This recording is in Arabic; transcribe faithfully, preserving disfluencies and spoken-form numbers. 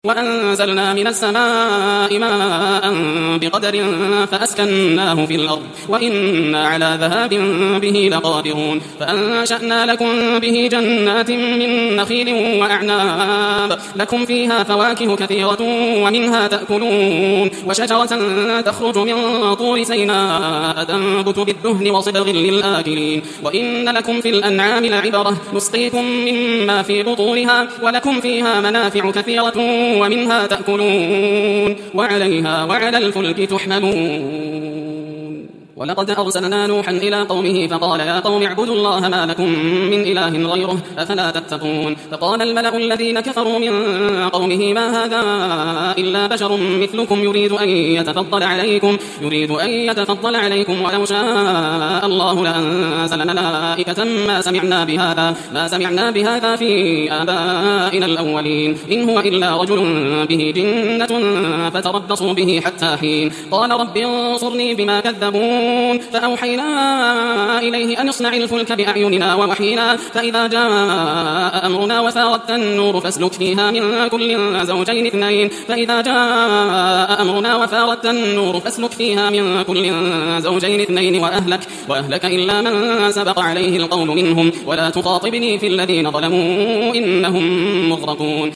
وأنزلنا من السماء ماء بقدر فأسكناه في الأرض وإنا على ذهاب به لقادرون فأنشأنا لكم به جنات من نخيل وأعناب لكم فيها فواكه كثيرة ومنها تأكلون وشجرة تخرج من طور سيناء تنبت بالدهن وصبغ للآكلين وإن لكم في الأنعام لعبرة نسقيكم مما في بطونها ولكم فيها منافع كثيرة ومنها تأكلون وعليها وعلى الفلك تحملون ولقد أرسلنا نوحا إلى قومه فقال يا قوم اعبدوا الله ما لكم من إله غيره أفلا تتقون فقال الملأ الذين كفروا من قومه ما هذا إلا بشر مثلكم يريد أن يتفضل عليكم يريد أن يتفضل عليكم ولو شاء الله لأنزل ملائكة ما سمعنا بهذا ما سمعنا بهذا في آبائنا الأولين إن هو إلا رجل به جنة فتربصوا به حتى حين قال رب انصرني بما كذبون فأوحينا إليه أن يصنع الفلك بأعيننا ووحينا فإذا جاء أمرنا وفارت النور فاسلك فيها من كل زوجين اثنين فإذا جاء أمرنا وفارت النور فاسلك فيها من كل زوجين اثنين وأهلك وأهلك إلا من سبق عليه القول منهم ولا تخاطبني في الذين ظلموا إنهم مغرقون